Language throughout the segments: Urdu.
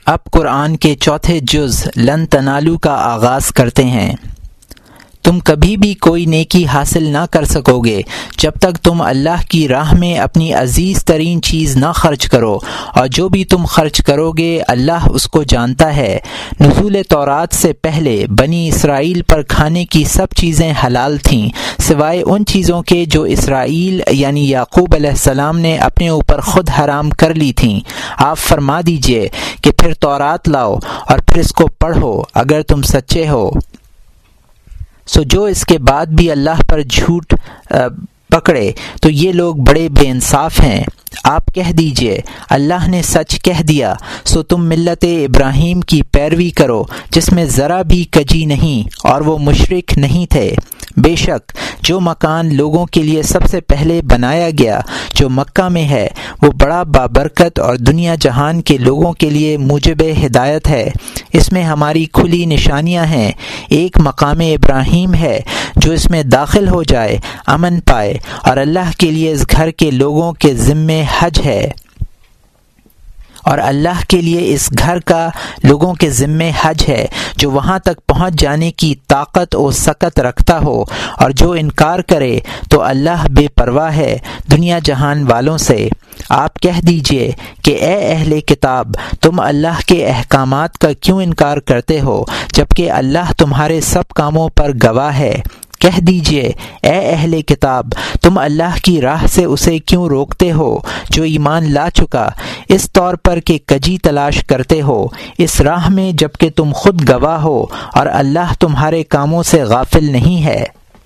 اب قرآن کے چوتھے جز لن تنالو کا آغاز کرتے ہیں۔ تم کبھی بھی کوئی نیکی حاصل نہ کر سکو گے جب تک تم اللہ کی راہ میں اپنی عزیز ترین چیز نہ خرچ کرو، اور جو بھی تم خرچ کرو گے اللہ اس کو جانتا ہے۔ نزول تورات سے پہلے بنی اسرائیل پر کھانے کی سب چیزیں حلال تھیں سوائے ان چیزوں کے جو اسرائیل یعنی یعقوب علیہ السلام نے اپنے اوپر خود حرام کر لی تھیں۔ آپ فرما دیجئے کہ پھر تورات لاؤ اور پھر اس کو پڑھو اگر تم سچے ہو۔ سو جو اس کے بعد بھی اللہ پر جھوٹ پکڑے تو یہ لوگ بڑے بے انصاف ہیں۔ آپ کہہ دیجئے اللہ نے سچ کہہ دیا، سو تم ملت ابراہیم کی پیروی کرو جس میں ذرا بھی کجی نہیں اور وہ مشرک نہیں تھے۔ بے شک جو مکان لوگوں کے لیے سب سے پہلے بنایا گیا جو مکہ میں ہے وہ بڑا بابرکت اور دنیا جہان کے لوگوں کے لیے موجب ہدایت ہے۔ اس میں ہماری کھلی نشانیاں ہیں۔ ایک مقام ابراہیم ہے، جو اس میں داخل ہو جائے امن پائے، اور اللہ کے لیے اس گھر کے لوگوں کے ذمے حج ہے، اور اللہ کے لیے اس گھر کا لوگوں کے ذمے حج ہے جو وہاں تک پہنچ جانے کی طاقت و سکت رکھتا ہو، اور جو انکار کرے تو اللہ بے پرواہ ہے دنیا جہان والوں سے۔ آپ کہہ دیجئے کہ اے اہل کتاب، تم اللہ کے احکامات کا کیوں انکار کرتے ہو جبکہ اللہ تمہارے سب کاموں پر گواہ ہے۔ کہہ دیجئے اے اہل کتاب، تم اللہ کی راہ سے اسے کیوں روکتے ہو جو ایمان لا چکا، اس طور پر کہ کجی تلاش کرتے ہو اس راہ میں جبکہ تم خود گواہ ہو اور اللہ تمہارے کاموں سے غافل نہیں ہے۔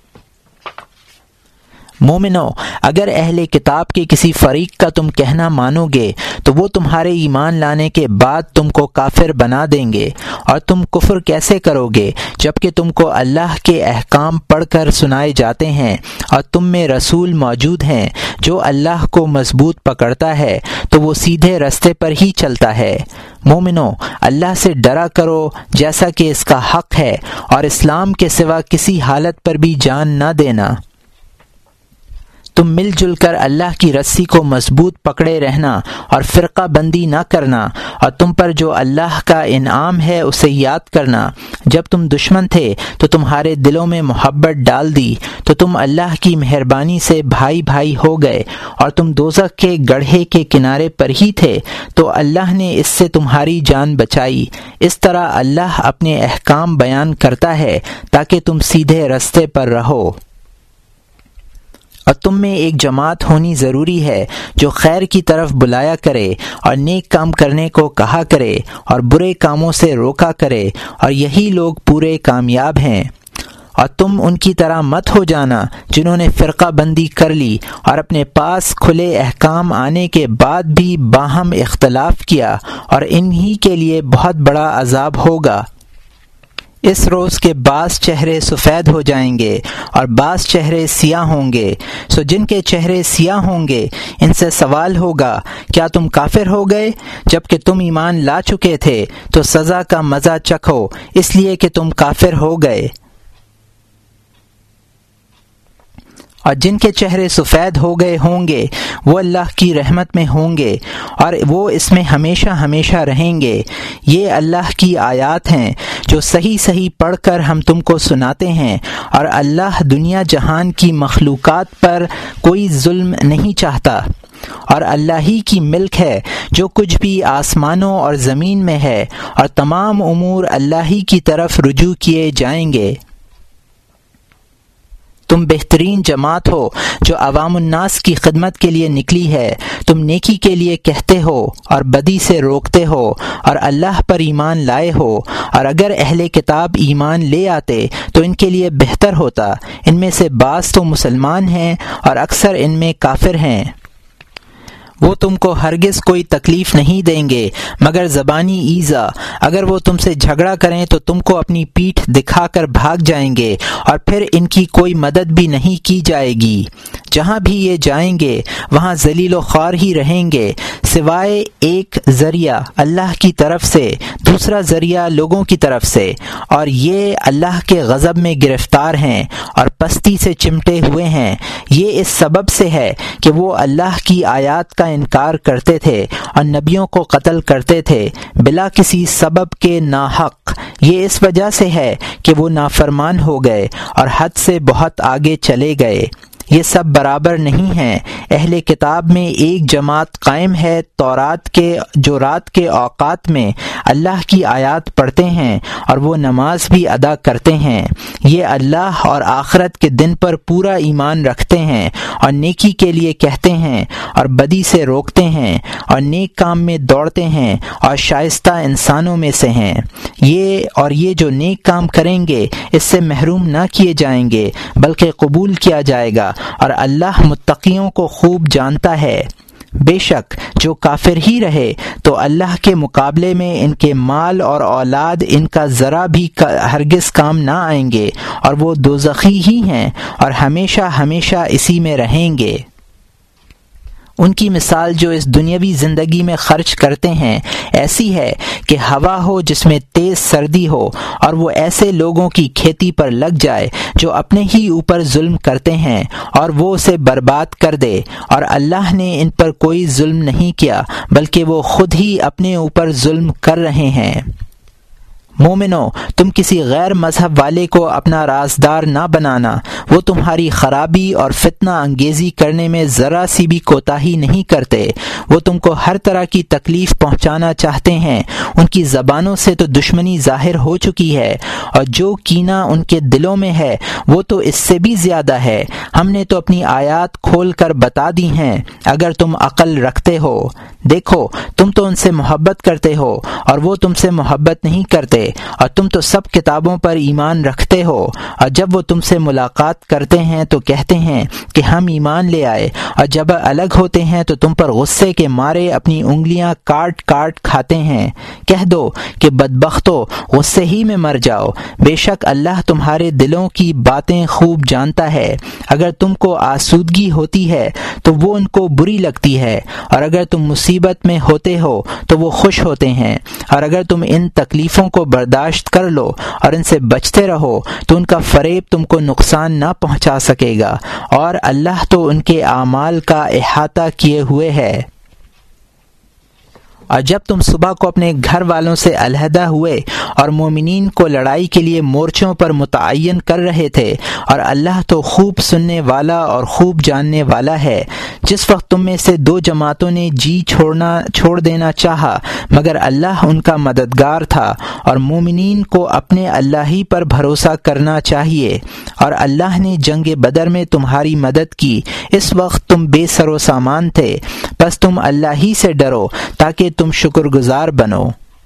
مومنو، اگر اہل کتاب کے کسی فریق کا تم کہنا مانو گے تو وہ تمہارے ایمان لانے کے بعد تم کو کافر بنا دیں گے، اور تم کفر کیسے کرو گے جبکہ تم کو اللہ کے احکام پڑھ کر سنائے جاتے ہیں اور تم میں رسول موجود ہیں جو اللہ کو مضبوط پکڑتا ہے تو وہ سیدھے رستے پر ہی چلتا ہے۔ مومنو، اللہ سے ڈرا کرو جیسا کہ اس کا حق ہے، اور اسلام کے سوا کسی حالت پر بھی جان نہ دینا۔ تم مل جل کر اللہ کی رسی کو مضبوط پکڑے رہنا اور فرقہ بندی نہ کرنا، اور تم پر جو اللہ کا انعام ہے اسے یاد کرنا۔ جب تم دشمن تھے تو تمہارے دلوں میں محبت ڈال دی تو تم اللہ کی مہربانی سے بھائی بھائی ہو گئے، اور تم دوزخ کے گڑھے کے کنارے پر ہی تھے تو اللہ نے اس سے تمہاری جان بچائی۔ اس طرح اللہ اپنے احکام بیان کرتا ہے تاکہ تم سیدھے رستے پر رہو۔ اور تم میں ایک جماعت ہونی ضروری ہے جو خیر کی طرف بلایا کرے اور نیک کام کرنے کو کہا کرے اور برے کاموں سے روکا کرے، اور یہی لوگ پورے کامیاب ہیں۔ اور تم ان کی طرح مت ہو جانا جنہوں نے فرقہ بندی کر لی اور اپنے پاس کھلے احکام آنے کے بعد بھی باہم اختلاف کیا، اور انہی کے لیے بہت بڑا عذاب ہوگا۔ اس روز کے بعض چہرے سفید ہو جائیں گے اور بعض چہرے سیاہ ہوں گے، سو جن کے چہرے سیاہ ہوں گے ان سے سوال ہوگا کیا تم کافر ہو گئے جبکہ تم ایمان لا چکے تھے، تو سزا کا مزہ چکھو اس لیے کہ تم کافر ہو گئے۔ اور جن کے چہرے سفید ہو گئے ہوں گے وہ اللہ کی رحمت میں ہوں گے اور وہ اس میں ہمیشہ ہمیشہ رہیں گے۔ یہ اللہ کی آیات ہیں جو صحیح صحیح پڑھ کر ہم تم کو سناتے ہیں، اور اللہ دنیا جہان کی مخلوقات پر کوئی ظلم نہیں چاہتا، اور اللہ ہی کی ملک ہے جو کچھ بھی آسمانوں اور زمین میں ہے، اور تمام امور اللہ ہی کی طرف رجوع کیے جائیں گے۔ تم بہترین جماعت ہو جو عوام الناس کی خدمت کے لیے نکلی ہے۔ تم نیکی کے لیے کہتے ہو اور بدی سے روکتے ہو، اور اللہ پر ایمان لائے ہو، اور اگر اہل کتاب ایمان لے آتے تو ان کے لیے بہتر ہوتا۔ ان میں سے بعض تو مسلمان ہیں اور اکثر ان میں کافر ہیں۔ وہ تم کو ہرگز کوئی تکلیف نہیں دیں گے مگر زبانی ایذا۔ اگر وہ تم سے جھگڑا کریں تو تم کو اپنی پیٹھ دکھا کر بھاگ جائیں گے، اور پھر ان کی کوئی مدد بھی نہیں کی جائے گی۔ جہاں بھی یہ جائیں گے وہاں ذلیل و خوار ہی رہیں گے، سوائے ایک ذریعہ اللہ کی طرف سے دوسرا ذریعہ لوگوں کی طرف سے، اور یہ اللہ کے غضب میں گرفتار ہیں اور پستی سے چمٹے ہوئے ہیں۔ یہ اس سبب سے ہے کہ وہ اللہ کی آیات کا انکار کرتے تھے اور نبیوں کو قتل کرتے تھے بلا کسی سبب کے ناحق۔ یہ اس وجہ سے ہے کہ وہ نافرمان ہو گئے اور حد سے بہت آگے چلے گئے۔ یہ سب برابر نہیں ہیں۔ اہل کتاب میں ایک جماعت قائم ہے تورات کے، جو رات کے اوقات میں اللہ کی آیات پڑھتے ہیں اور وہ نماز بھی ادا کرتے ہیں۔ یہ اللہ اور آخرت کے دن پر پورا ایمان رکھتے ہیں اور نیکی کے لیے کہتے ہیں اور بدی سے روکتے ہیں اور نیک کام میں دوڑتے ہیں اور شائستہ انسانوں میں سے ہیں۔ یہ جو نیک کام کریں گے اس سے محروم نہ کیے جائیں گے بلکہ قبول کیا جائے گا، اور اللہ متقیوں کو خوب جانتا ہے۔ بے شک جو کافر ہی رہے تو اللہ کے مقابلے میں ان کے مال اور اولاد ان کا ذرا بھی ہرگز کام نہ آئیں گے، اور وہ دوزخی ہی ہیں اور ہمیشہ ہمیشہ اسی میں رہیں گے۔ ان کی مثال جو اس دنیاوی زندگی میں خرچ کرتے ہیں ایسی ہے کہ ہوا ہو جس میں تیز سردی ہو، اور وہ ایسے لوگوں کی کھیتی پر لگ جائے جو اپنے ہی اوپر ظلم کرتے ہیں اور وہ اسے برباد کر دے، اور اللہ نے ان پر کوئی ظلم نہیں کیا بلکہ وہ خود ہی اپنے اوپر ظلم کر رہے ہیں۔ مومنو، تم کسی غیر مذہب والے کو اپنا رازدار نہ بنانا، وہ تمہاری خرابی اور فتنہ انگیزی کرنے میں ذرا سی بھی کوتاہی نہیں کرتے۔ وہ تم کو ہر طرح کی تکلیف پہنچانا چاہتے ہیں۔ ان کی زبانوں سے تو دشمنی ظاہر ہو چکی ہے، اور جو کینہ ان کے دلوں میں ہے وہ تو اس سے بھی زیادہ ہے۔ ہم نے تو اپنی آیات کھول کر بتا دی ہیں اگر تم عقل رکھتے ہو۔ دیکھو، تم تو ان سے محبت کرتے ہو اور وہ تم سے محبت نہیں کرتے، اور تم تو سب کتابوں پر ایمان رکھتے ہو، اور جب وہ تم سے ملاقات کرتے ہیں تو کہتے ہیں کہ ہم ایمان لے آئے، اور جب الگ ہوتے ہیں تو تم پر غصے کے مارے اپنی انگلیاں کاٹ کاٹ کھاتے ہیں۔ کہہ دو کہ بدبختو، غصے ہی میں مر جاؤ، بے شک اللہ تمہارے دلوں کی باتیں خوب جانتا ہے۔ اگر تم کو آسودگی ہوتی ہے تو وہ ان کو بری لگتی ہے، اور اگر تم مصیبت میں ہوتے ہو تو وہ خوش ہوتے ہیں، اور اگر تم ان تکلیفوں کو برداشت کر لو اور ان سے بچتے رہو تو ان کا فریب تم کو نقصان نہ پہنچا سکے گا، اور اللہ تو ان کے اعمال کا احاطہ کیے ہوئے ہے۔ اور جب تم صبح کو اپنے گھر والوں سے علیحدہ ہوئے اور مومنین کو لڑائی کے لیے مورچوں پر متعین کر رہے تھے، اور اللہ تو خوب سننے والا اور خوب جاننے والا ہے، جس وقت تم میں سے دو جماعتوں نے جی چھوڑ دینا چاہا مگر اللہ ان کا مددگار تھا، اور مومنین کو اپنے اللہ ہی پر بھروسہ کرنا چاہیے، اور اللہ نے جنگ بدر میں تمہاری مدد کی، اس وقت تم بے سر و سامان تھے، بس تم اللہ ہی سے ڈرو تاکہ تم شکر گزار بنو۔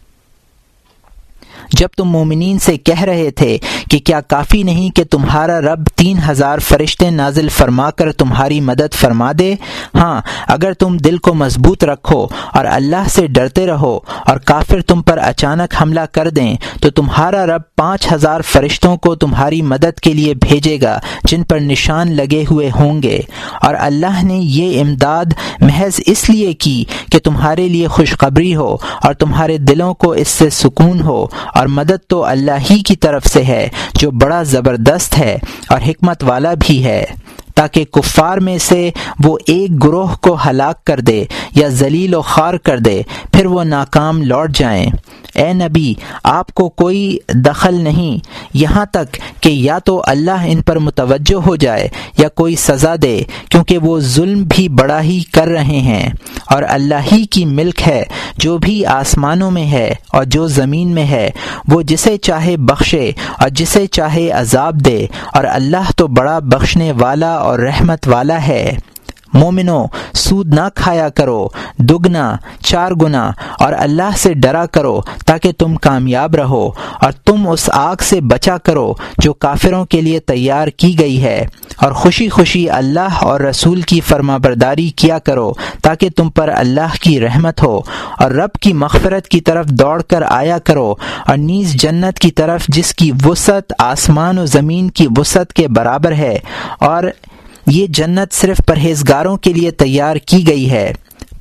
جب تم مومنین سے کہہ رہے تھے کہ کیا کافی نہیں کہ تمہارا رب 3000 فرشتے نازل فرما کر تمہاری مدد فرما دے؟ ہاں، اگر تم دل کو مضبوط رکھو اور اللہ سے ڈرتے رہو اور کافر تم پر اچانک حملہ کر دیں تو تمہارا رب 5000 فرشتوں کو تمہاری مدد کے لیے بھیجے گا جن پر نشان لگے ہوئے ہوں گے، اور اللہ نے یہ امداد محض اس لیے کی کہ تمہارے لیے خوشخبری ہو اور تمہارے دلوں کو اس سے سکون ہو، اور مدد تو اللہ ہی کی طرف سے ہے جو بڑا زبردست ہے اور حکمت والا بھی ہے، تاکہ کفار میں سے وہ ایک گروہ کو ہلاک کر دے یا ذلیل و خوار کر دے، پھر وہ ناکام لوٹ جائیں۔ اے نبی، آپ کو کوئی دخل نہیں یہاں تک کہ یا تو اللہ ان پر متوجہ ہو جائے یا کوئی سزا دے، کیونکہ وہ ظلم بھی بڑا ہی کر رہے ہیں، اور اللہ ہی کی ملک ہے جو بھی آسمانوں میں ہے اور جو زمین میں ہے، وہ جسے چاہے بخشے اور جسے چاہے عذاب دے، اور اللہ تو بڑا بخشنے والا اور رحمت والا ہے۔ مومنو، سود نہ کھایا کرو، دگنا 4 گنا، اور اللہ سے ڈرا کرو تاکہ تم کامیاب رہو، اور تم اس آگ سے بچا کرو جو کافروں کے لیے تیار کی گئی ہے، اور خوشی خوشی اللہ اور رسول کی فرما برداری کیا کرو تاکہ تم پر اللہ کی رحمت ہو، اور رب کی مغفرت کی طرف دوڑ کر آیا کرو، اور نیز جنت کی طرف جس کی وسعت آسمان و زمین کی وسعت کے برابر ہے، اور یہ جنت صرف پرہیزگاروں کے لیے تیار کی گئی ہے۔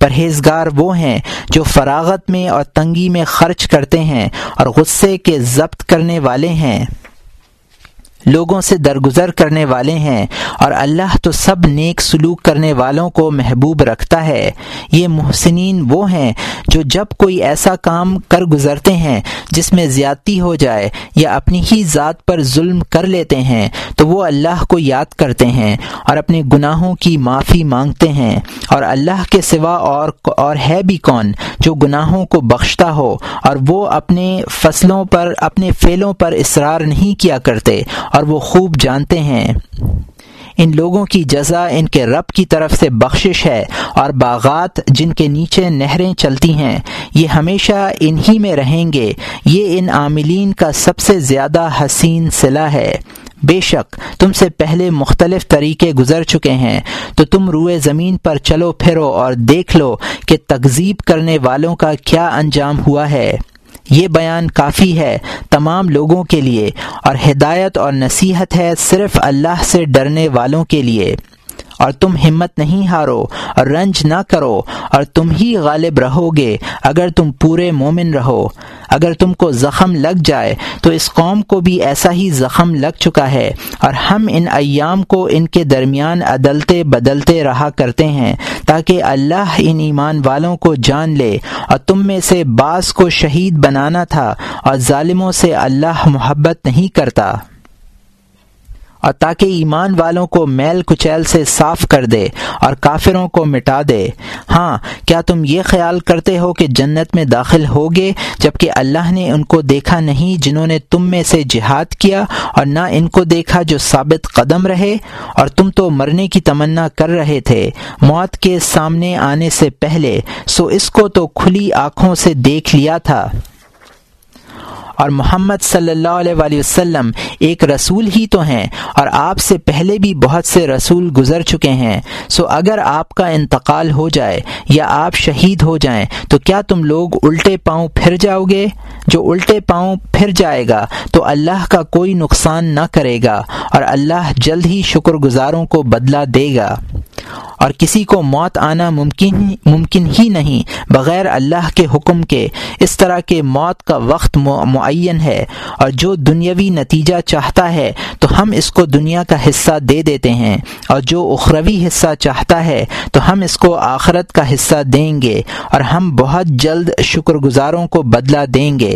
پرہیزگار وہ ہیں جو فراغت میں اور تنگی میں خرچ کرتے ہیں اور غصے کے ضبط کرنے والے ہیں، لوگوں سے درگزر کرنے والے ہیں، اور اللہ تو سب نیک سلوک کرنے والوں کو محبوب رکھتا ہے۔ یہ محسنین وہ ہیں جو جب کوئی ایسا کام کر گزرتے ہیں جس میں زیادتی ہو جائے یا اپنی ہی ذات پر ظلم کر لیتے ہیں تو وہ اللہ کو یاد کرتے ہیں اور اپنے گناہوں کی معافی مانگتے ہیں، اور اللہ کے سوا اور ہے بھی کون جو گناہوں کو بخشتا ہو، اور وہ اپنے فعلوں پر اصرار نہیں کیا کرتے اور وہ خوب جانتے ہیں۔ ان لوگوں کی جزا ان کے رب کی طرف سے بخشش ہے، اور باغات جن کے نیچے نہریں چلتی ہیں یہ ہمیشہ انہی میں رہیں گے، یہ ان عاملین کا سب سے زیادہ حسین صلہ ہے۔ بے شک تم سے پہلے مختلف طریقے گزر چکے ہیں، تو تم روئے زمین پر چلو پھرو اور دیکھ لو کہ تکذیب کرنے والوں کا کیا انجام ہوا ہے۔ یہ بیان کافی ہے تمام لوگوں کے لیے، اور ہدایت اور نصیحت ہے صرف اللہ سے ڈرنے والوں کے لیے۔ اور تم ہمت نہیں ہارو اور رنج نہ کرو، اور تم ہی غالب رہو گے اگر تم پورے مومن رہو۔ اگر تم کو زخم لگ جائے تو اس قوم کو بھی ایسا ہی زخم لگ چکا ہے، اور ہم ان ایام کو ان کے درمیان عدلتے بدلتے رہا کرتے ہیں تاکہ اللہ ان ایمان والوں کو جان لے، اور تم میں سے بعض کو شہید بنانا تھا، اور ظالموں سے اللہ محبت نہیں کرتا، اور تاکہ ایمان والوں کو میل کچیل سے صاف کر دے اور کافروں کو مٹا دے۔ ہاں، کیا تم یہ خیال کرتے ہو کہ جنت میں داخل ہوگے جبکہ اللہ نے ان کو دیکھا نہیں جنہوں نے تم میں سے جہاد کیا، اور نہ ان کو دیکھا جو ثابت قدم رہے؟ اور تم تو مرنے کی تمنا کر رہے تھے موت کے سامنے آنے سے پہلے، سو اس کو تو کھلی آنکھوں سے دیکھ لیا تھا۔ اور محمد صلی اللہ علیہ وآلہ وسلم ایک رسول ہی تو ہیں، اور آپ سے پہلے بھی بہت سے رسول گزر چکے ہیں، سو اگر آپ کا انتقال ہو جائے یا آپ شہید ہو جائیں تو کیا تم لوگ الٹے پاؤں پھر جاؤ گے؟ جو الٹے پاؤں پھر جائے گا تو اللہ کا کوئی نقصان نہ کرے گا، اور اللہ جلد ہی شکر گزاروں کو بدلہ دے گا۔ اور کسی کو موت آنا ممکن ہی نہیں بغیر اللہ کے حکم کے، اس طرح کہ موت کا وقت معین ہے، اور جو دنیاوی نتیجہ چاہتا ہے تو ہم اس کو دنیا کا حصہ دے دیتے ہیں، اور جو اخروی حصہ چاہتا ہے تو ہم اس کو آخرت کا حصہ دیں گے، اور ہم بہت جلد شکر گزاروں کو بدلہ دیں گے۔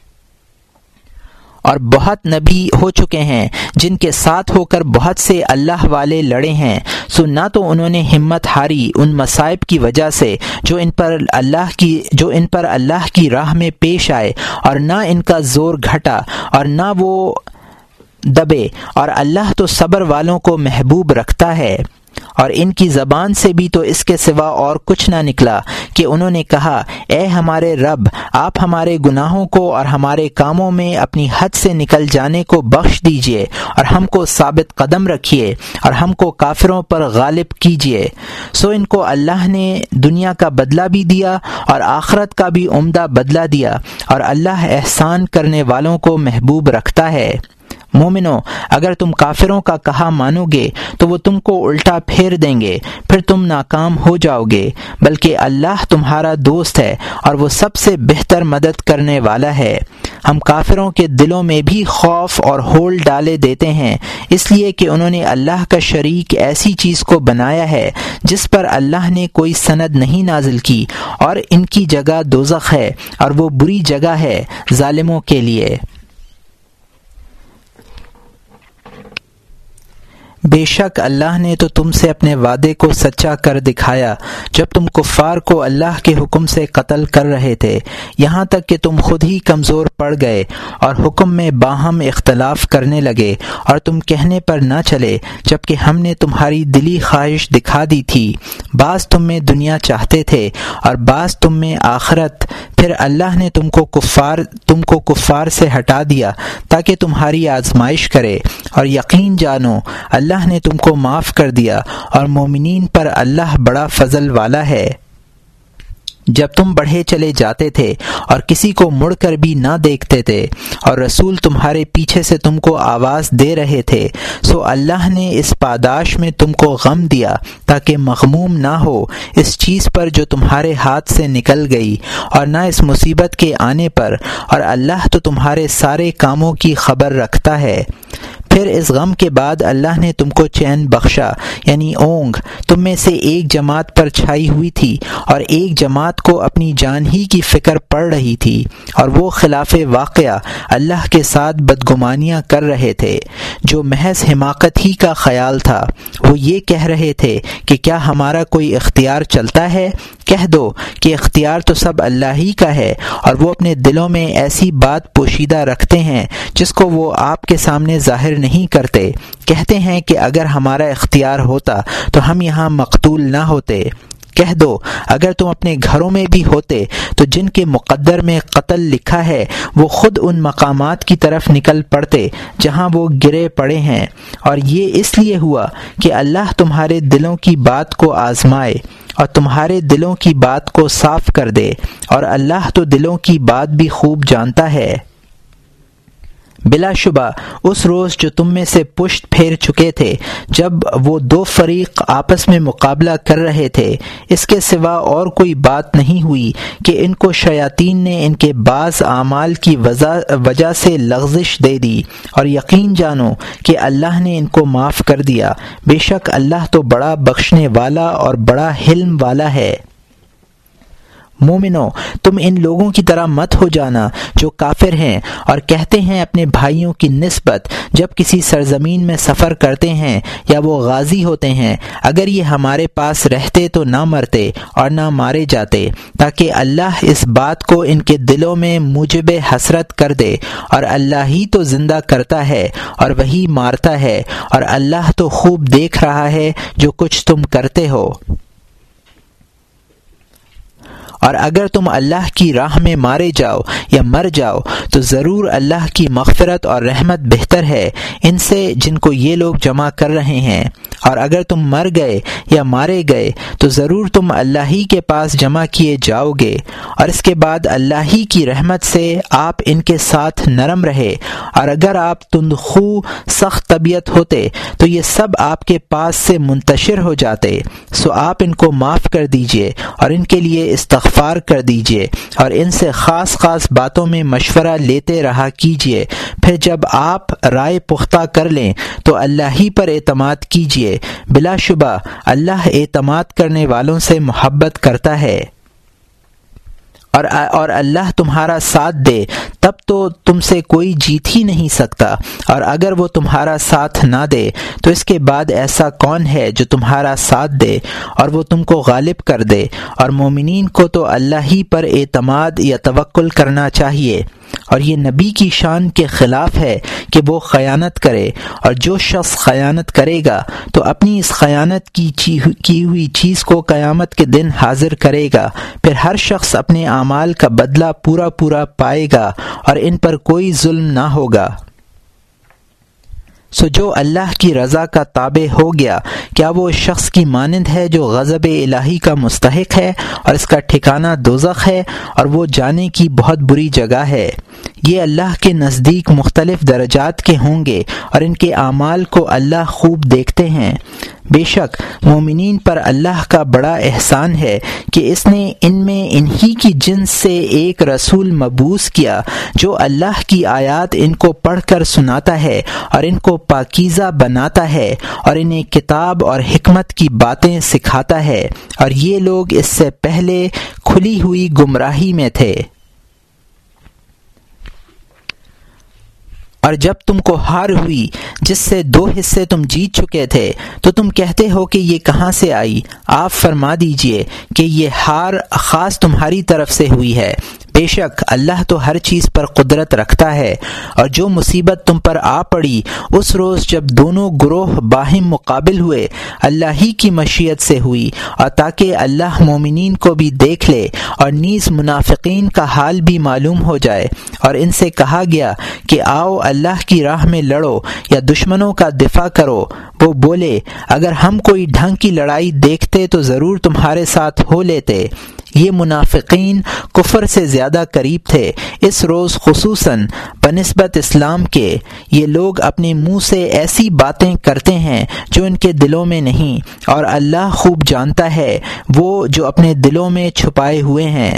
اور بہت نبی ہو چکے ہیں جن کے ساتھ ہو کر بہت سے اللہ والے لڑے ہیں، سو نہ تو انہوں نے ہمت ہاری ان مصائب کی وجہ سے جو ان پر اللہ کی راہ میں پیش آئے، اور نہ ان کا زور گھٹا اور نہ وہ دبے، اور اللہ تو صبر والوں کو محبوب رکھتا ہے۔ اور ان کی زبان سے بھی تو اس کے سوا اور کچھ نہ نکلا کہ انہوں نے کہا، اے ہمارے رب، آپ ہمارے گناہوں کو اور ہمارے کاموں میں اپنی حد سے نکل جانے کو بخش دیجئے، اور ہم کو ثابت قدم رکھیے، اور ہم کو کافروں پر غالب کیجئے۔ سو ان کو اللہ نے دنیا کا بدلہ بھی دیا اور آخرت کا بھی عمدہ بدلہ دیا، اور اللہ احسان کرنے والوں کو محبوب رکھتا ہے۔ مومنو، اگر تم کافروں کا کہا مانو گے تو وہ تم کو الٹا پھیر دیں گے، پھر تم ناکام ہو جاؤ گے، بلکہ اللہ تمہارا دوست ہے اور وہ سب سے بہتر مدد کرنے والا ہے۔ ہم کافروں کے دلوں میں بھی خوف اور ہول ڈالے دیتے ہیں، اس لیے کہ انہوں نے اللہ کا شریک ایسی چیز کو بنایا ہے جس پر اللہ نے کوئی سند نہیں نازل کی، اور ان کی جگہ دوزخ ہے، اور وہ بری جگہ ہے ظالموں کے لیے۔ بے شک اللہ نے تو تم سے اپنے وعدے کو سچا کر دکھایا جب تم کفار کو اللہ کے حکم سے قتل کر رہے تھے، یہاں تک کہ تم خود ہی کمزور پڑ گئے اور حکم میں باہم اختلاف کرنے لگے، اور تم کہنے پر نہ چلے جبکہ ہم نے تمہاری دلی خواہش دکھا دی تھی۔ بعض تم میں دنیا چاہتے تھے اور بعض تم میں آخرت، پھر اللہ نے تم کو کفار سے ہٹا دیا تاکہ تمہاری آزمائش کرے، اور یقین جانو اللہ نے تم کو معاف کر دیا، اور مومنین پر اللہ بڑا فضل والا ہے۔ جب تم بڑھے چلے جاتے تھے اور کسی کو مڑ کر بھی نہ دیکھتے تھے اور رسول تمہارے پیچھے سے تم کو آواز دے رہے تھے، سو اللہ نے اس پاداش میں تم کو غم دیا تاکہ مغموم نہ ہو اس چیز پر جو تمہارے ہاتھ سے نکل گئی، اور نہ اس مصیبت کے آنے پر، اور اللہ تو تمہارے سارے کاموں کی خبر رکھتا ہے۔ پھر اس غم کے بعد اللہ نے تم کو چین بخشا، یعنی اونگ تم میں سے ایک جماعت پر چھائی ہوئی تھی اور ایک جماعت کو اپنی جان ہی کی فکر پڑ رہی تھی، اور وہ خلاف واقعہ اللہ کے ساتھ بدگمانیاں کر رہے تھے جو محض حماقت ہی کا خیال تھا۔ وہ یہ کہہ رہے تھے کہ کیا ہمارا کوئی اختیار چلتا ہے؟ کہہ دو کہ اختیار تو سب اللہ ہی کا ہے، اور وہ اپنے دلوں میں ایسی بات پوشیدہ رکھتے ہیں جس کو وہ آپ کے سامنے ظاہر نہیں کرتے۔ کہتے ہیں کہ اگر ہمارا اختیار ہوتا تو ہم یہاں مقتول نہ ہوتے۔ کہہ دو اگر تم اپنے گھروں میں بھی ہوتے تو جن کے مقدر میں قتل لکھا ہے وہ خود ان مقامات کی طرف نکل پڑتے جہاں وہ گرے پڑے ہیں، اور یہ اس لیے ہوا کہ اللہ تمہارے دلوں کی بات کو آزمائے اور تمہارے دلوں کی بات کو صاف کر دے، اور اللہ تو دلوں کی بات بھی خوب جانتا ہے۔ بلا شبہ اس روز جو تم میں سے پشت پھیر چکے تھے جب وہ دو فریق آپس میں مقابلہ کر رہے تھے، اس کے سوا اور کوئی بات نہیں ہوئی کہ ان کو شیاطین نے ان کے بعض اعمال کی وجہ سے لغزش دے دی، اور یقین جانو کہ اللہ نے ان کو معاف کر دیا، بے شک اللہ تو بڑا بخشنے والا اور بڑا حلم والا ہے۔ مومنو، تم ان لوگوں کی طرح مت ہو جانا جو کافر ہیں اور کہتے ہیں اپنے بھائیوں کی نسبت جب کسی سرزمین میں سفر کرتے ہیں یا وہ غازی ہوتے ہیں، اگر یہ ہمارے پاس رہتے تو نہ مرتے اور نہ مارے جاتے، تاکہ اللہ اس بات کو ان کے دلوں میں موجب حسرت کر دے، اور اللہ ہی تو زندہ کرتا ہے اور وہی مارتا ہے، اور اللہ تو خوب دیکھ رہا ہے جو کچھ تم کرتے ہو۔ اور اگر تم اللہ کی راہ میں مارے جاؤ یا مر جاؤ تو ضرور اللہ کی مغفرت اور رحمت بہتر ہے ان سے جن کو یہ لوگ جمع کر رہے ہیں، اور اگر تم مر گئے یا مارے گئے تو ضرور تم اللہ ہی کے پاس جمع کیے جاؤ گے، اور اس کے بعد اللہ ہی کی رحمت سے آپ ان کے ساتھ نرم رہے، اور اگر آپ تندخو سخت طبیعت ہوتے تو یہ سب آپ کے پاس سے منتشر ہو جاتے، سو آپ ان کو معاف کر دیجئے اور ان کے لیے استغفار کر دیجئے، اور ان سے خاص باتوں میں مشورہ لیتے رہا کیجئے، پھر جب آپ رائے پختہ کر لیں تو اللہ ہی پر اعتماد کیجئے، بلا شبہ اللہ اعتماد کرنے والوں سے محبت کرتا ہے۔ اور اللہ تمہارا ساتھ دے تب تو تم سے کوئی جیت ہی نہیں سکتا، اور اگر وہ تمہارا ساتھ نہ دے تو اس کے بعد ایسا کون ہے جو تمہارا ساتھ دے اور وہ تم کو غالب کر دے، اور مومنین کو تو اللہ ہی پر اعتماد یا توکل کرنا چاہیے، اور یہ نبی کی شان کے خلاف ہے کہ وہ خیانت کرے، اور جو شخص خیانت کرے گا تو اپنی اس خیانت کی ہوئی چیز کو قیامت کے دن حاضر کرے گا، پھر ہر شخص اپنے اعمال کا بدلہ پورا پائے گا اور ان پر کوئی ظلم نہ ہوگا۔ سو جو اللہ کی رضا کا تابع ہو گیا، کیا وہ اس شخص کی مانند ہے جو غضب الہی کا مستحق ہے اور اس کا ٹھکانہ دوزخ ہے اور وہ جانے کی بہت بری جگہ ہے۔ یہ اللہ کے نزدیک مختلف درجات کے ہوں گے اور ان کے اعمال کو اللہ خوب دیکھتے ہیں۔ بے شک مومنین پر اللہ کا بڑا احسان ہے کہ اس نے ان میں انہی کی جنس سے ایک رسول مبعوث کیا جو اللہ کی آیات ان کو پڑھ کر سناتا ہے اور ان کو پاکیزہ بناتا ہے اور انہیں کتاب اور حکمت کی باتیں سکھاتا ہے، اور یہ لوگ اس سے پہلے کھلی ہوئی گمراہی میں تھے۔ اور جب تم کو ہار ہوئی جس سے 2 حصے تم جیت چکے تھے تو تم کہتے ہو کہ یہ کہاں سے آئی؟ آپ فرما دیجئے کہ یہ ہار خاص تمہاری طرف سے ہوئی ہے، بے شک اللہ تو ہر چیز پر قدرت رکھتا ہے۔ اور جو مصیبت تم پر آ پڑی اس روز جب دونوں گروہ باہم مقابل ہوئے، اللہ ہی کی مشیت سے ہوئی، اور تاکہ اللہ مومنین کو بھی دیکھ لے اور نیز منافقین کا حال بھی معلوم ہو جائے، اور ان سے کہا گیا کہ آؤ اللہ کی راہ میں لڑو یا دشمنوں کا دفاع کرو۔ وہ بولے اگر ہم کوئی ڈھنگ کی لڑائی دیکھتے تو ضرور تمہارے ساتھ ہو لیتے، یہ منافقین کفر سے زیادہ قریب تھے اس روز، خصوصاً بنسبت اسلام کے۔ یہ لوگ اپنے منہ سے ایسی باتیں کرتے ہیں جو ان کے دلوں میں نہیں، اور اللہ خوب جانتا ہے وہ جو اپنے دلوں میں چھپائے ہوئے ہیں۔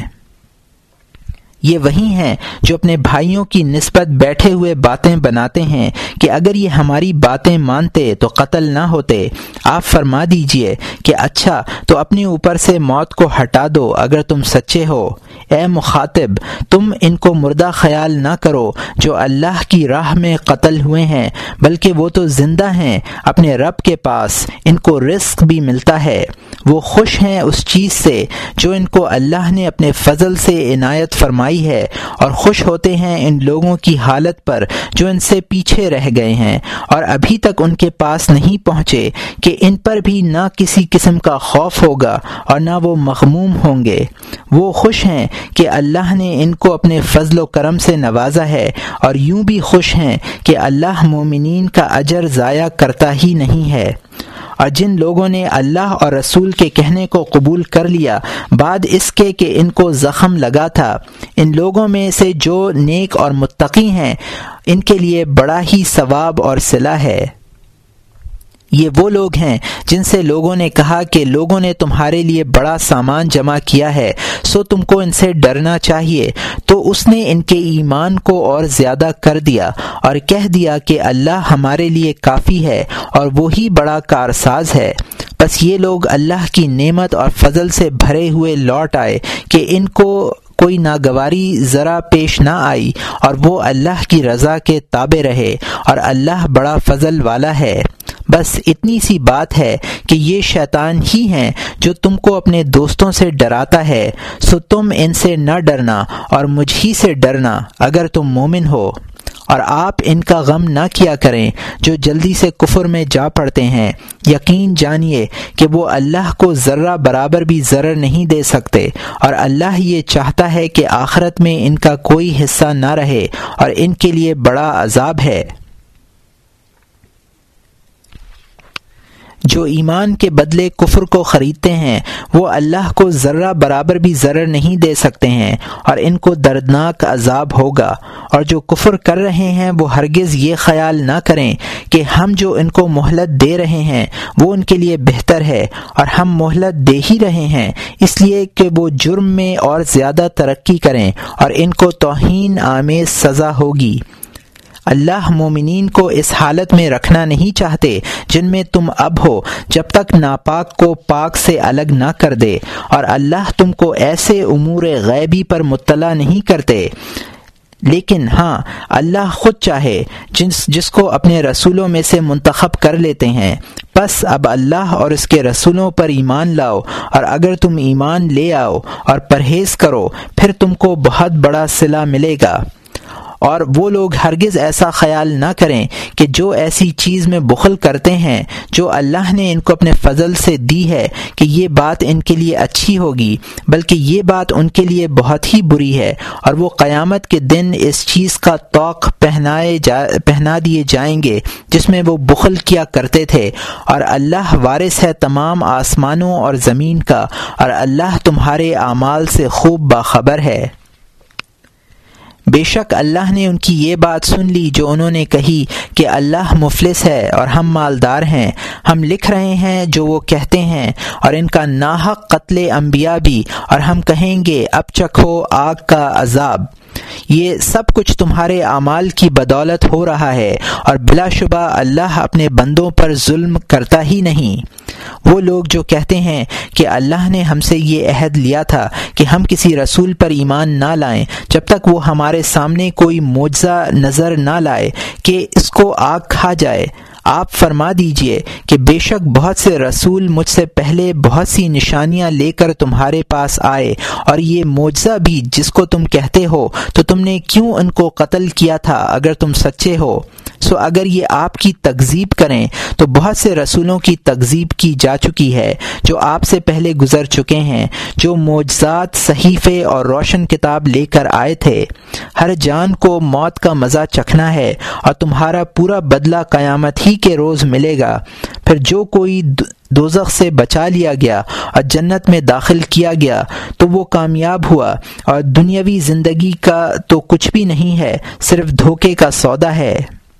یہ وہی ہیں جو اپنے بھائیوں کی نسبت بیٹھے ہوئے باتیں بناتے ہیں کہ اگر یہ ہماری باتیں مانتے تو قتل نہ ہوتے۔ آپ فرما دیجئے کہ اچھا تو اپنے اوپر سے موت کو ہٹا دو اگر تم سچے ہو۔ اے مخاطب، تم ان کو مردہ خیال نہ کرو جو اللہ کی راہ میں قتل ہوئے ہیں، بلکہ وہ تو زندہ ہیں اپنے رب کے پاس، ان کو رزق بھی ملتا ہے۔ وہ خوش ہیں اس چیز سے جو ان کو اللہ نے اپنے فضل سے عنایت فرمائی ہے، اور خوش ہوتے ہیں ان لوگوں کی حالت پر جو ان سے پیچھے رہ گئے ہیں اور ابھی تک ان کے پاس نہیں پہنچے، کہ ان پر بھی نہ کسی قسم کا خوف ہوگا اور نہ وہ مغموم ہوں گے۔ وہ خوش ہیں کہ اللہ نے ان کو اپنے فضل و کرم سے نوازا ہے، اور یوں بھی خوش ہیں کہ اللہ مومنین کا اجر ضائع کرتا ہی نہیں ہے۔ اور جن لوگوں نے اللہ اور رسول کے کہنے کو قبول کر لیا بعد اس کے کہ ان کو زخم لگا تھا، ان لوگوں میں سے جو نیک اور متقی ہیں ان کے لیے بڑا ہی ثواب اور صلہ ہے۔ یہ وہ لوگ ہیں جن سے لوگوں نے کہا کہ لوگوں نے تمہارے لیے بڑا سامان جمع کیا ہے، سو تم کو ان سے ڈرنا چاہیے، تو اس نے ان کے ایمان کو اور زیادہ کر دیا اور کہہ دیا کہ اللہ ہمارے لیے کافی ہے اور وہی بڑا کارساز ہے۔ بس یہ لوگ اللہ کی نعمت اور فضل سے بھرے ہوئے لوٹ آئے کہ ان کو کوئی ناگواری ذرا پیش نہ آئی، اور وہ اللہ کی رضا کے تابع رہے، اور اللہ بڑا فضل والا ہے۔ بس اتنی سی بات ہے کہ یہ شیطان ہی ہیں جو تم کو اپنے دوستوں سے ڈراتا ہے، سو تم ان سے نہ ڈرنا اور مجھ ہی سے ڈرنا اگر تم مومن ہو۔ اور آپ ان کا غم نہ کیا کریں جو جلدی سے کفر میں جا پڑتے ہیں، یقین جانیے کہ وہ اللہ کو ذرہ برابر بھی ضرر نہیں دے سکتے، اور اللہ یہ چاہتا ہے کہ آخرت میں ان کا کوئی حصہ نہ رہے اور ان کے لیے بڑا عذاب ہے۔ جو ایمان کے بدلے کفر کو خریدتے ہیں وہ اللہ کو ذرہ برابر بھی ضرر نہیں دے سکتے ہیں، اور ان کو دردناک عذاب ہوگا۔ اور جو کفر کر رہے ہیں وہ ہرگز یہ خیال نہ کریں کہ ہم جو ان کو مہلت دے رہے ہیں وہ ان کے لیے بہتر ہے، اور ہم مہلت دے ہی رہے ہیں اس لیے کہ وہ جرم میں اور زیادہ ترقی کریں اور ان کو توہین آمیز سزا ہوگی۔ اللہ مومنین کو اس حالت میں رکھنا نہیں چاہتے جن میں تم اب ہو، جب تک ناپاک کو پاک سے الگ نہ کر دے، اور اللہ تم کو ایسے امور غیبی پر مطلع نہیں کرتے۔ لیکن ہاں، اللہ خود چاہے جس کو اپنے رسولوں میں سے منتخب کر لیتے ہیں۔ بس اب اللہ اور اس کے رسولوں پر ایمان لاؤ، اور اگر تم ایمان لے آؤ اور پرہیز کرو پھر تم کو بہت بڑا صلہ ملے گا۔ اور وہ لوگ ہرگز ایسا خیال نہ کریں کہ جو ایسی چیز میں بخل کرتے ہیں جو اللہ نے ان کو اپنے فضل سے دی ہے کہ یہ بات ان کے لیے اچھی ہوگی، بلکہ یہ بات ان کے لیے بہت ہی بری ہے، اور وہ قیامت کے دن اس چیز کا طوق پہنا دیے جائیں گے جس میں وہ بخل کیا کرتے تھے۔ اور اللہ وارث ہے تمام آسمانوں اور زمین کا، اور اللہ تمہارے اعمال سے خوب باخبر ہے۔ بے شک اللہ نے ان کی یہ بات سن لی جو انہوں نے کہی کہ اللہ مفلس ہے اور ہم مالدار ہیں۔ ہم لکھ رہے ہیں جو وہ کہتے ہیں، اور ان کا ناحق قتل انبیاء بھی، اور ہم کہیں گے اب چکھو آگ کا عذاب۔ یہ سب کچھ تمہارے اعمال کی بدولت ہو رہا ہے، اور بلا شبہ اللہ اپنے بندوں پر ظلم کرتا ہی نہیں۔ وہ لوگ جو کہتے ہیں کہ اللہ نے ہم سے یہ عہد لیا تھا کہ ہم کسی رسول پر ایمان نہ لائیں جب تک وہ ہمارے سامنے کوئی معجزہ نظر نہ لائے کہ اس کو آگ کھا جائے، آپ فرما دیجئے کہ بے شک بہت سے رسول مجھ سے پہلے بہت سی نشانیاں لے کر تمہارے پاس آئے، اور یہ معجزہ بھی جس کو تم کہتے ہو تو تم نے کیوں ان کو قتل کیا تھا اگر تم سچے ہو؟ سو اگر یہ آپ کی تکذیب کریں تو بہت سے رسولوں کی تکذیب کی جا چکی ہے جو آپ سے پہلے گزر چکے ہیں، جو معجزات، صحیفے اور روشن کتاب لے کر آئے تھے۔ ہر جان کو موت کا مزہ چکھنا ہے، اور تمہارا پورا بدلہ قیامت ہی کے روز ملے گا۔ پھر جو کوئی دوزخ سے بچا لیا گیا اور جنت میں داخل کیا گیا تو وہ کامیاب ہوا، اور دنیاوی زندگی کا تو کچھ بھی نہیں ہے، صرف دھوکے کا سودا ہے۔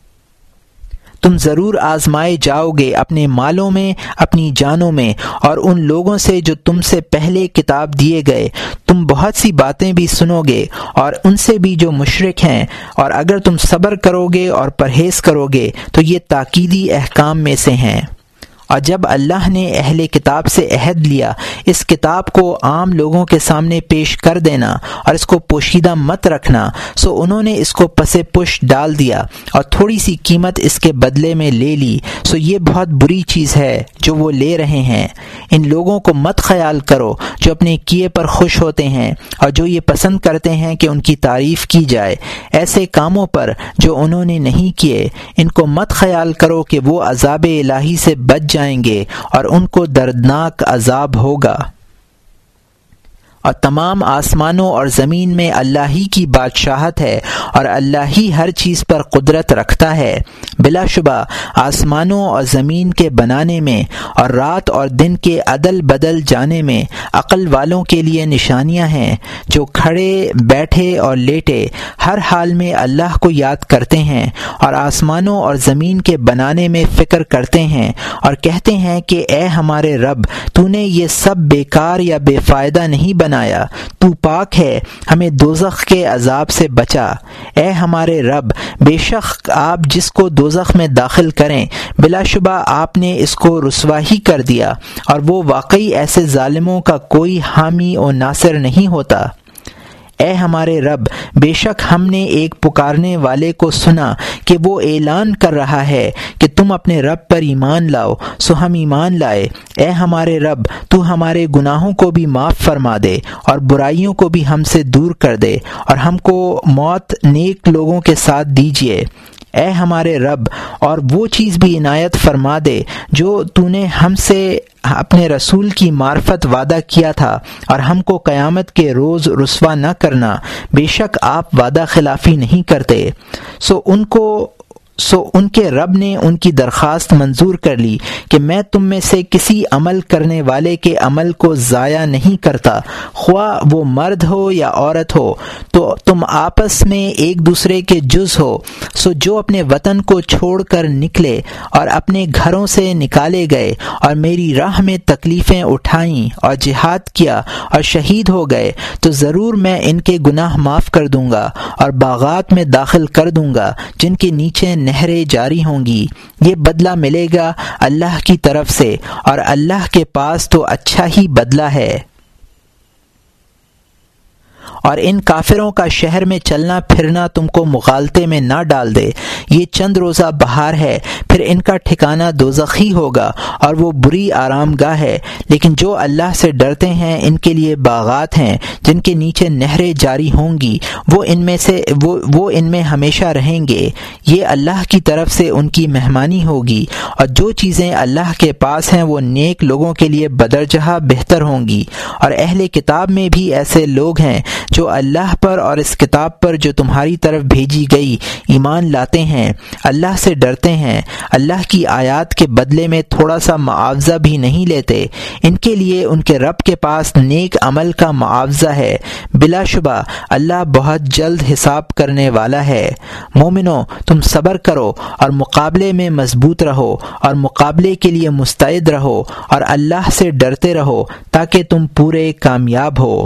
تم ضرور آزمائے جاؤ گے اپنے مالوں میں، اپنی جانوں میں، اور ان لوگوں سے جو تم سے پہلے کتاب دیے گئے۔ تم بہت سی باتیں بھی سنو گے اور ان سے بھی جو مشرک ہیں، اور اگر تم صبر کرو گے اور پرہیز کرو گے تو یہ تاکیدی احکام میں سے ہیں۔ اور جب اللہ نے اہل کتاب سے عہد لیا اس کتاب کو عام لوگوں کے سامنے پیش کر دینا اور اس کو پوشیدہ مت رکھنا، سو انہوں نے اس کو پس پشت ڈال دیا اور تھوڑی سی قیمت اس کے بدلے میں لے لی، سو یہ بہت بری چیز ہے جو وہ لے رہے ہیں۔ ان لوگوں کو مت خیال کرو جو اپنے کیے پر خوش ہوتے ہیں اور جو یہ پسند کرتے ہیں کہ ان کی تعریف کی جائے ایسے کاموں پر جو انہوں نے نہیں کیے۔ ان کو مت خیال کرو کہ وہ عذاب الہی سے بچ جائیں گے اور ان کو دردناک عذاب ہوگا۔ اور تمام آسمانوں اور زمین میں اللہ ہی کی بادشاہت ہے اور اللہ ہی ہر چیز پر قدرت رکھتا ہے۔ بلا شبہ آسمانوں اور زمین کے بنانے میں اور رات اور دن کے عدل بدل جانے میں عقل والوں کے لیے نشانیاں ہیں، جو کھڑے بیٹھے اور لیٹے ہر حال میں اللہ کو یاد کرتے ہیں اور آسمانوں اور زمین کے بنانے میں فکر کرتے ہیں اور کہتے ہیں کہ اے ہمارے رب، تو نے یہ سب بیکار یا بے فائدہ نہیں بنایا، تو پاک ہے، ہمیں دوزخ کے عذاب سے بچا۔ اے ہمارے رب، بے شک آپ جس کو دوزخ میں داخل کریں بلا شبہ آپ نے اس کو رسوا ہی کر دیا، اور وہ واقعی ایسے ظالموں کا کوئی حامی و ناصر نہیں ہوتا۔ اے ہمارے رب، بے شک ہم نے ایک پکارنے والے کو سنا کہ وہ اعلان کر رہا ہے کہ تم اپنے رب پر ایمان لاؤ، سو ہم ایمان لائے۔ اے ہمارے رب، تو ہمارے گناہوں کو بھی معاف فرما دے اور برائیوں کو بھی ہم سے دور کر دے، اور ہم کو موت نیک لوگوں کے ساتھ دیجیے۔ اے ہمارے رب، اور وہ چیز بھی عنایت فرما دے جو تو نے ہم سے اپنے رسول کی معرفت وعدہ کیا تھا، اور ہم کو قیامت کے روز رسوا نہ کرنا، بے شک آپ وعدہ خلافی نہیں کرتے۔ سو ان کے رب نے ان کی درخواست منظور کر لی کہ میں تم میں سے کسی عمل کرنے والے کے عمل کو ضائع نہیں کرتا، خواہ وہ مرد ہو یا عورت ہو، تو تم آپس میں ایک دوسرے کے جز ہو۔ سو جو اپنے وطن کو چھوڑ کر نکلے اور اپنے گھروں سے نکالے گئے اور میری راہ میں تکلیفیں اٹھائیں اور جہاد کیا اور شہید ہو گئے، تو ضرور میں ان کے گناہ معاف کر دوں گا اور باغات میں داخل کر دوں گا جن کے نیچے نہریں جاری ہوں گی۔ یہ بدلہ ملے گا اللہ کی طرف سے، اور اللہ کے پاس تو اچھا ہی بدلہ ہے۔ اور ان کافروں کا شہر میں چلنا پھرنا تم کو مغالطے میں نہ ڈال دے۔ یہ چند روزہ بہار ہے، پھر ان کا ٹھکانہ دوزخ ہی ہوگا اور وہ بری آرام گاہ ہے۔ لیکن جو اللہ سے ڈرتے ہیں ان کے لیے باغات ہیں جن کے نیچے نہریں جاری ہوں گی، وہ ان میں ہمیشہ رہیں گے۔ یہ اللہ کی طرف سے ان کی مہمانی ہوگی، اور جو چیزیں اللہ کے پاس ہیں وہ نیک لوگوں کے لیے بدرجہ بہتر ہوں گی۔ اور اہل کتاب میں بھی ایسے لوگ ہیں جو اللہ پر اور اس کتاب پر جو تمہاری طرف بھیجی گئی ایمان لاتے ہیں، اللہ سے ڈرتے ہیں، اللہ کی آیات کے بدلے میں تھوڑا سا معاوضہ بھی نہیں لیتے۔ ان کے لیے ان کے رب کے پاس نیک عمل کا معاوضہ ہے، بلا شبہ اللہ بہت جلد حساب کرنے والا ہے۔ مومنو، تم صبر کرو اور مقابلے میں مضبوط رہو اور مقابلے کے لیے مستعد رہو اور اللہ سے ڈرتے رہو تاکہ تم پورے کامیاب ہو۔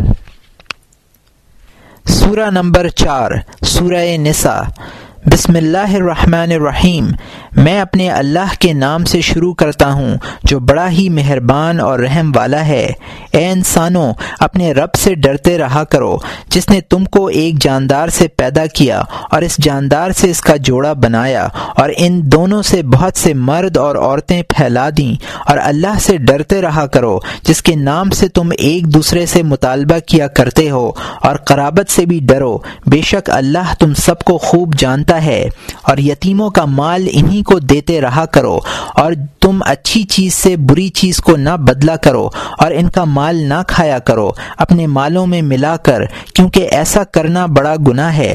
سورہ نمبر 4، سورہ نساء۔ بسم اللہ الرحمن الرحیم۔ میں اپنے اللہ کے نام سے شروع کرتا ہوں جو بڑا ہی مہربان اور رحم والا ہے۔ اے انسانوں، اپنے رب سے ڈرتے رہا کرو جس نے تم کو ایک جاندار سے پیدا کیا اور اس جاندار سے اس کا جوڑا بنایا اور ان دونوں سے بہت سے مرد اور عورتیں پھیلا دیں، اور اللہ سے ڈرتے رہا کرو جس کے نام سے تم ایک دوسرے سے مطالبہ کیا کرتے ہو، اور قرابت سے بھی ڈرو، بے شک اللہ تم سب کو خوب جانتا ہے۔ اور یتیموں کا مال انہی کو دیتے رہا کرو، اور تم اچھی چیز سے بری چیز کو نہ بدلا کرو، اور ان کا مال نہ کھایا کرو اپنے مالوں میں ملا کر، کیونکہ ایسا کرنا بڑا گناہ ہے۔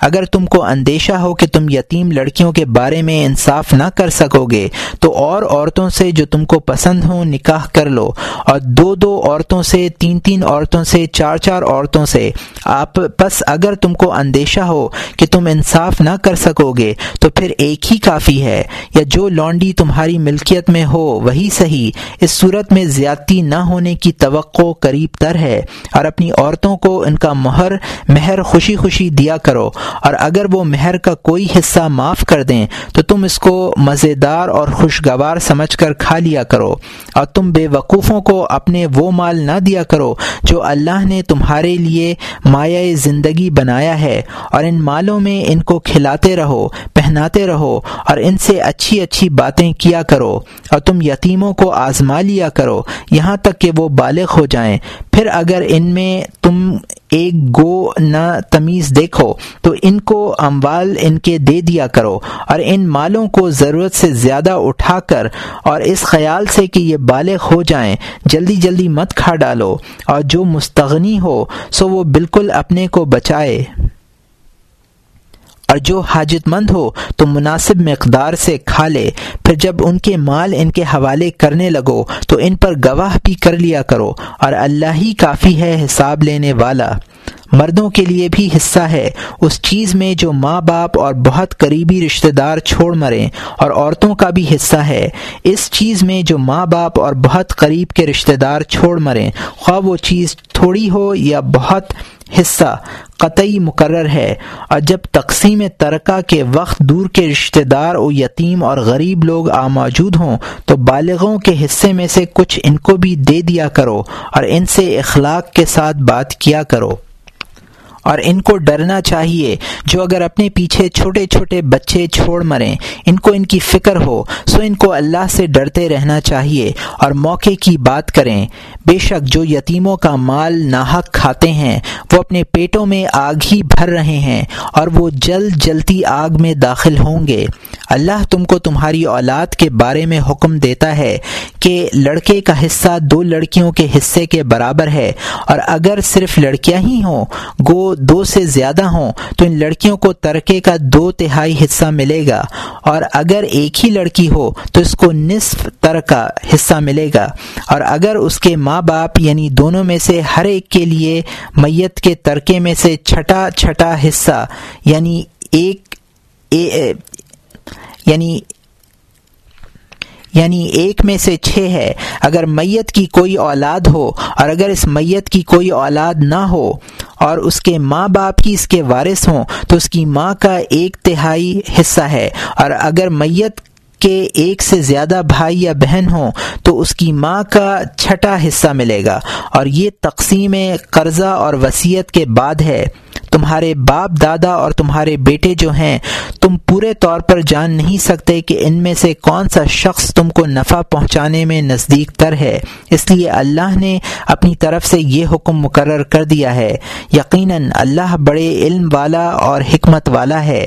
اگر تم کو اندیشہ ہو کہ تم یتیم لڑکیوں کے بارے میں انصاف نہ کر سکو گے تو اور عورتوں سے جو تم کو پسند ہوں نکاح کر لو، اور 2 عورتوں سے، 3 عورتوں سے، 4 عورتوں سے۔ پس اگر تم کو اندیشہ ہو کہ تم انصاف نہ کر سکو گے تو پھر ایک ہی کافی ہے، یا جو لونڈی تمہاری ملکیت میں ہو وہی صحیح۔ اس صورت میں زیادتی نہ ہونے کی توقع قریب تر ہے، اور اپنی عورتوں کو ان کا مہر خوشی خوشی دیا کرو، اور اگر وہ مہر کا کوئی حصہ معاف کر دیں تو تم اس کو مزیدار اور خوشگوار سمجھ کر کھا لیا کرو، اور تم بے وقوفوں کو اپنے وہ مال نہ دیا کرو جو اللہ نے تمہارے لیے مایہ زندگی بنایا ہے، اور ان مالوں میں ان کو کھلاتے رہو، پہناتے رہو، اور ان سے اچھی اچھی باتیں کیا کرو، اور تم یتیموں کو آزما لیا کرو یہاں تک کہ وہ بالغ ہو جائیں۔ پھر اگر ان میں تم ایک گو نہ تمیز دیکھو تو ان کو اموال ان کے دے دیا کرو، اور ان مالوں کو ضرورت سے زیادہ اٹھا کر اور اس خیال سے کہ یہ بالغ ہو جائیں جلدی جلدی مت کھا ڈالو، اور جو مستغنی ہو سو وہ بالکل اپنے کو بچائے، اور جو حاجت مند ہو تو مناسب مقدار سے کھا لے۔ پھر جب ان کے مال ان کے حوالے کرنے لگو تو ان پر گواہ بھی کر لیا کرو، اور اللہ ہی کافی ہے حساب لینے والا۔ مردوں کے لیے بھی حصہ ہے اس چیز میں جو ماں باپ اور بہت قریبی رشتہ دار چھوڑ مریں، اور عورتوں کا بھی حصہ ہے اس چیز میں جو ماں باپ اور بہت قریب کے رشتہ دار چھوڑ مریں، خواہ وہ چیز تھوڑی ہو یا بہت۔ حصہ قطعی مقرر ہے، اور جب تقسیم ترکہ کے وقت دور کے رشتہ دار و یتیم اور غریب لوگ موجود ہوں تو بالغوں کے حصے میں سے کچھ ان کو بھی دے دیا کرو، اور ان سے اخلاق کے ساتھ بات کیا کرو۔ اور ان کو ڈرنا چاہیے جو اگر اپنے پیچھے چھوٹے چھوٹے بچے چھوڑ مریں، ان کو ان کی فکر ہو سو ان کو اللہ سے ڈرتے رہنا چاہیے اور موقع کی بات کریں۔ بے شک جو یتیموں کا مال ناحق کھاتے ہیں وہ اپنے پیٹوں میں آگ ہی بھر رہے ہیں، اور وہ جلتی آگ میں داخل ہوں گے۔ اللہ تم کو تمہاری اولاد کے بارے میں حکم دیتا ہے کہ لڑکے کا حصہ 2 لڑکیوں کے حصے کے برابر ہے، اور اگر صرف لڑکیاں ہی ہوں گو 2 سے زیادہ ہوں تو ان لڑکیوں کو ترکے کا 2/3 حصہ ملے گا، اور اگر ایک ہی لڑکی ہو تو اس کو نصف ترکہ حصہ ملے گا، اور اگر اس کے ماں باپ یعنی دونوں میں سے ہر ایک کے لیے میت کے ترکے میں سے چھٹا حصہ یعنی ایک میں سے 6 ہے۔ اگر میت کی کوئی اولاد ہو اور اگر اس میت کی کوئی اولاد نہ ہو اور اس کے ماں باپ ہی اس کے وارث ہوں تو اس کی ماں کا 1/3 حصہ ہے، اور اگر میت کے 1 سے زیادہ بھائی یا بہن ہوں تو اس کی ماں کا 6 حصہ ملے گا، اور یہ تقسیم قرضہ اور وصیت کے بعد ہے۔ تمہارے باپ دادا اور تمہارے بیٹے جو ہیں تم پورے طور پر جان نہیں سکتے کہ ان میں سے کون سا شخص تم کو نفع پہنچانے میں نزدیک تر ہے، اس لیے اللہ نے اپنی طرف سے یہ حکم مقرر کر دیا ہے۔ یقیناً اللہ بڑے علم والا اور حکمت والا ہے۔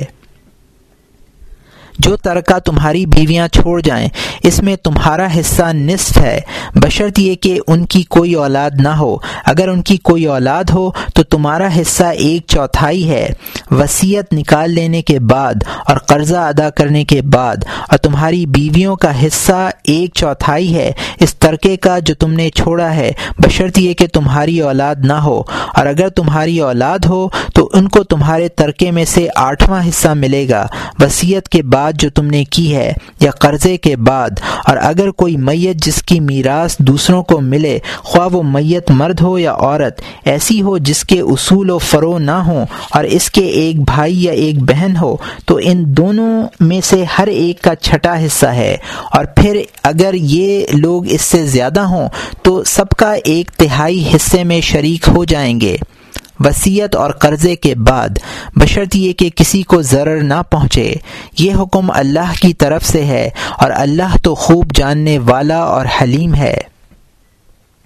جو ترکہ تمہاری بیویاں چھوڑ جائیں اس میں تمہارا حصہ نصف ہے، بشرط یہ کہ ان کی کوئی اولاد نہ ہو۔ اگر ان کی کوئی اولاد ہو تو تمہارا حصہ 1/4 ہے، وصیت نکال لینے کے بعد اور قرضہ ادا کرنے کے بعد، اور تمہاری بیویوں کا حصہ 1/4 ہے اس ترکے کا جو تم نے چھوڑا ہے، بشرط یہ کہ تمہاری اولاد نہ ہو، اور اگر تمہاری اولاد ہو تو ان کو تمہارے ترکے میں سے 8واں حصہ ملے گا، وصیت کے بعد جو تم نے کی ہے یا قرضے کے بعد۔ اور اگر کوئی میت جس کی میراث دوسروں کو ملے، خواہ وہ میت مرد ہو یا عورت، ایسی ہو جس کے اصول و فرو نہ ہوں اور اس کے ایک بھائی یا ایک بہن ہو، تو ان دونوں میں سے ہر ایک کا 6 حصہ ہے، اور پھر اگر یہ لوگ اس سے زیادہ ہوں تو سب کا 1/3 حصے میں شریک ہو جائیں گے وصیت اور قرضے کے بعد، بشرط یہ کہ کسی کو ضرر نہ پہنچے۔ یہ حکم اللہ کی طرف سے ہے، اور اللہ تو خوب جاننے والا اور حلیم ہے۔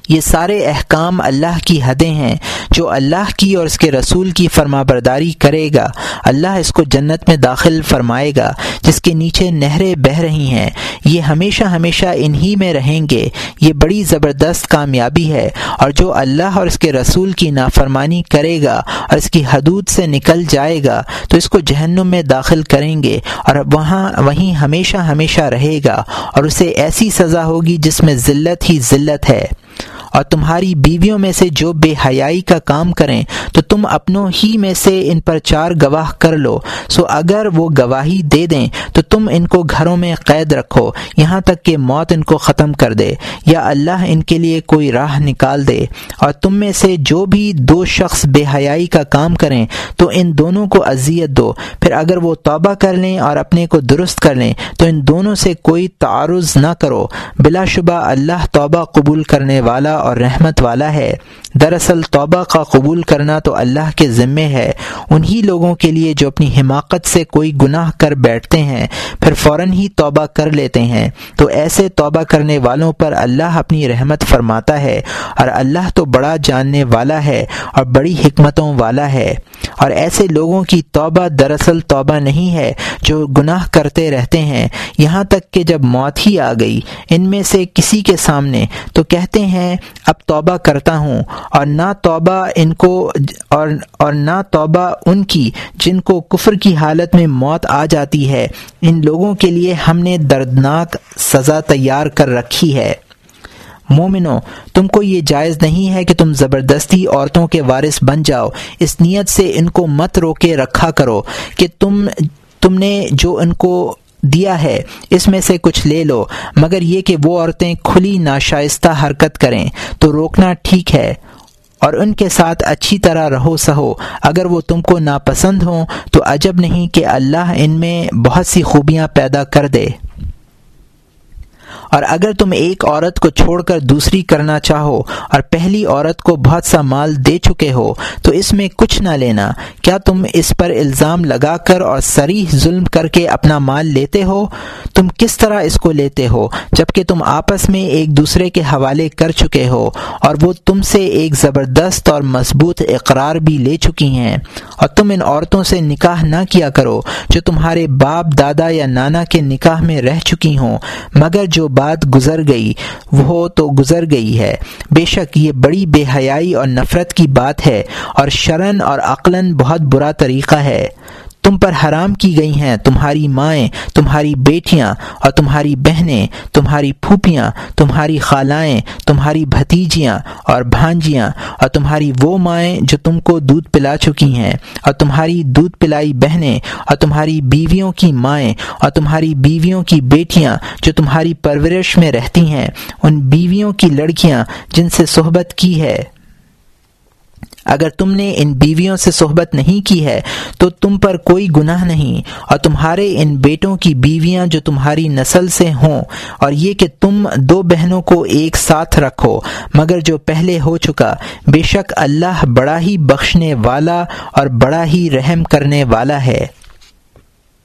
یہ سارے احکام اللہ کی حدیں ہیں۔ جو اللہ کی اور اس کے رسول کی فرما برداری کرے گا اللہ اس کو جنت میں داخل فرمائے گا جس کے نیچے نہریں بہہ رہی ہیں، یہ ہمیشہ ہمیشہ انہی میں رہیں گے۔ یہ بڑی زبردست کامیابی ہے۔ اور جو اللہ اور اس کے رسول کی نافرمانی کرے گا اور اس کی حدود سے نکل جائے گا تو اس کو جہنم میں داخل کریں گے اور وہیں ہمیشہ ہمیشہ رہے گا، اور اسے ایسی سزا ہوگی جس میں ذلت ہی ذلت ہے۔ اور تمہاری بیویوں میں سے جو بے حیائی کا کام کریں تو تم اپنوں ہی میں سے ان پر 4 گواہ کر لو، سو اگر وہ گواہی دے دیں تو تم ان کو گھروں میں قید رکھو یہاں تک کہ موت ان کو ختم کر دے یا اللہ ان کے لیے کوئی راہ نکال دے۔ اور تم میں سے جو بھی 2 شخص بے حیائی کا کام کریں تو ان دونوں کو اذیت دو، پھر اگر وہ توبہ کر لیں اور اپنے کو درست کر لیں تو ان دونوں سے کوئی تعارض نہ کرو، بلا شبہ اللہ توبہ قبول کرنے والا اور رحمت والا ہے۔ دراصل توبہ کا قبول کرنا تو اللہ کے ذمے ہے، انہی لوگوں کے لیے جو اپنی حماقت سے کوئی گناہ کر بیٹھتے ہیں پھر فوراً ہی توبہ کر لیتے ہیں، تو ایسے توبہ کرنے والوں پر اللہ اپنی رحمت فرماتا ہے، اور اللہ تو بڑا جاننے والا ہے اور بڑی حکمتوں والا ہے۔ اور ایسے لوگوں کی توبہ دراصل توبہ نہیں ہے جو گناہ کرتے رہتے ہیں یہاں تک کہ جب موت ہی آ گئی ان میں سے کسی کے سامنے تو کہتے ہیں اب توبہ کرتا ہوں، اور نہ توبہ ان کی جن کو کفر کی حالت میں موت آ جاتی ہے، ان لوگوں کے لیے ہم نے دردناک سزا تیار کر رکھی ہے۔ مومنو، تم کو یہ جائز نہیں ہے کہ تم زبردستی عورتوں کے وارث بن جاؤ، اس نیت سے ان کو مت روکے رکھا کرو کہ تم نے جو ان کو دیا ہے اس میں سے کچھ لے لو، مگر یہ کہ وہ عورتیں کھلی ناشائستہ حرکت کریں تو روکنا ٹھیک ہے، اور ان کے ساتھ اچھی طرح رہو سہو۔ اگر وہ تم کو ناپسند ہوں تو عجب نہیں کہ اللہ ان میں بہت سی خوبیاں پیدا کر دے۔ اور اگر تم ایک عورت کو چھوڑ کر دوسری کرنا چاہو اور پہلی عورت کو بہت سا مال دے چکے ہو تو اس میں کچھ نہ لینا۔ کیا تم اس پر الزام لگا کر اور صریح ظلم کر کے اپنا مال لیتے ہو؟ تم کس طرح اس کو لیتے ہو جبکہ تم آپس میں ایک دوسرے کے حوالے کر چکے ہو اور وہ تم سے ایک زبردست اور مضبوط اقرار بھی لے چکی ہیں؟ اور تم ان عورتوں سے نکاح نہ کیا کرو جو تمہارے باپ دادا یا نانا کے نکاح میں رہ چکی ہوں، مگر جو بات گزر گئی وہ تو گزر گئی ہے۔ بے شک یہ بڑی بے حیائی اور نفرت کی بات ہے اور شرعاً اور عقلاً بہت برا طریقہ ہے۔ تم پر حرام کی گئی ہیں تمہاری مائیں، تمہاری بیٹیاں اور تمہاری بہنیں، تمہاری پھوپھیاں، تمہاری خالائیں، تمہاری بھتیجیاں اور بھانجیاں، اور تمہاری وہ مائیں جو تم کو دودھ پلا چکی ہیں، اور تمہاری دودھ پلائی بہنیں، اور تمہاری بیویوں کی مائیں، اور تمہاری بیویوں کی بیٹیاں جو تمہاری پرورش میں رہتی ہیں، ان بیویوں کی لڑکیاں جن سے صحبت کی ہے۔ اگر تم نے ان بیویوں سے صحبت نہیں کی ہے تو تم پر کوئی گناہ نہیں، اور تمہارے ان بیٹوں کی بیویاں جو تمہاری نسل سے ہوں، اور یہ کہ تم 2 بہنوں کو ایک ساتھ رکھو مگر جو پہلے ہو چکا، بے شک اللہ بڑا ہی بخشنے والا اور بڑا ہی رحم کرنے والا ہے۔